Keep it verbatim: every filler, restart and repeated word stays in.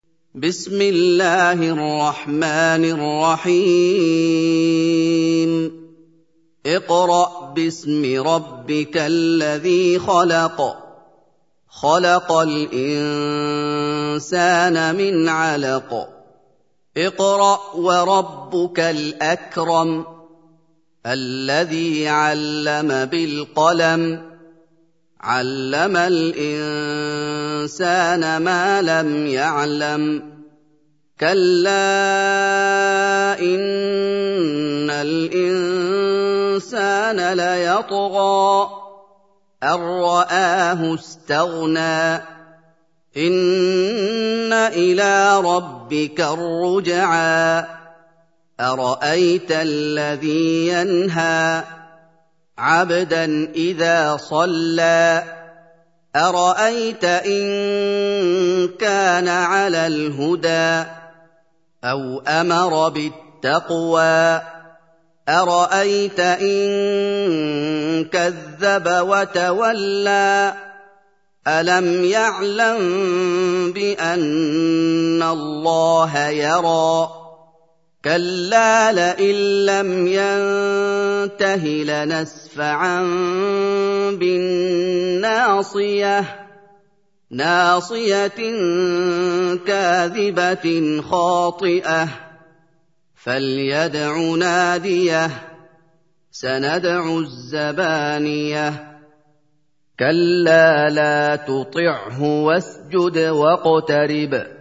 بسم الله الرحمن الرحيم اقرأ باسم ربك الذي خلق خلق الإنسان من علق اقرأ وربك الأكرم الذي علم بالقلم علم الإنسان ما لم يعلم كلا إن الإنسان ليطغى أن رآه استغنى إن إلى ربك الرجعى أرأيت الذي ينهى عبدا إذا صلى أرأيت إن كان على الهدى أو أمر بالتقوى أرأيت إن كذب وتولى ألم يعلم بأن الله يرى كلا لئن لم ينته لنسفعا بالناصية ناصية كاذبة خاطئة فليدع ناديه سندع الزبانية كلا لا تطعه واسجد واقترب